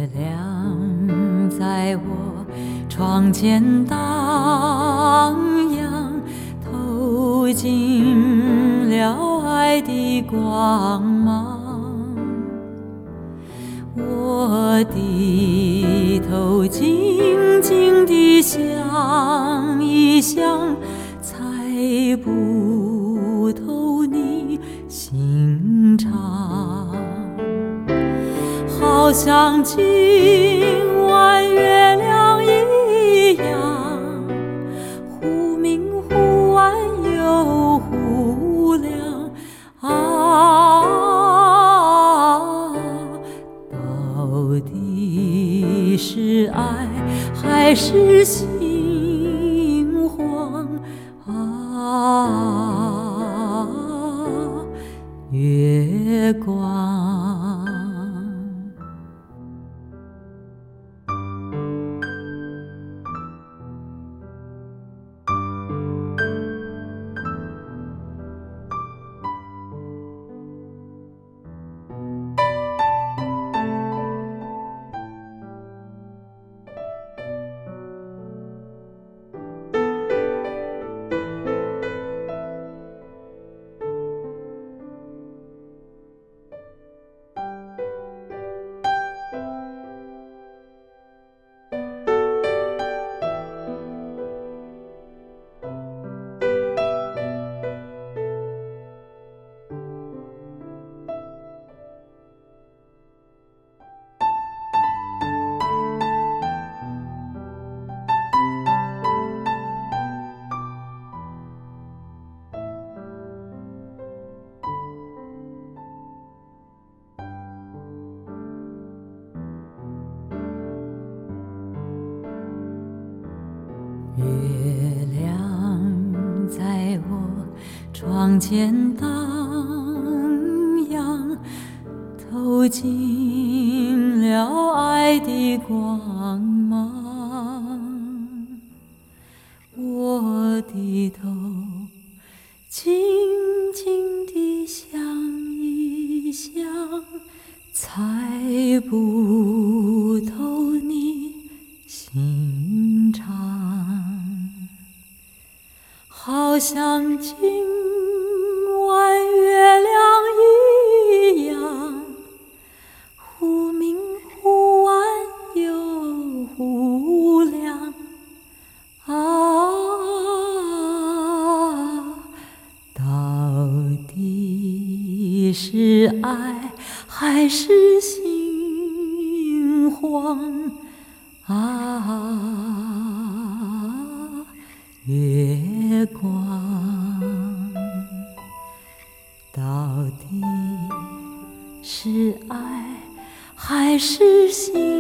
月亮在我窗前荡漾，透进了爱的光芒。我低头静静地想一想，猜不透你心肠。好像今晚月亮一样，忽明忽暗又忽亮啊，到底是爱还是心慌啊？月光。月亮在我窗前荡漾，透进了爱的光芒。我低头静静地想一想，猜不透你心肠。好像今晚月亮一样，忽明忽暗又忽亮啊，到底是爱还是心慌啊？月光，到底是爱还是心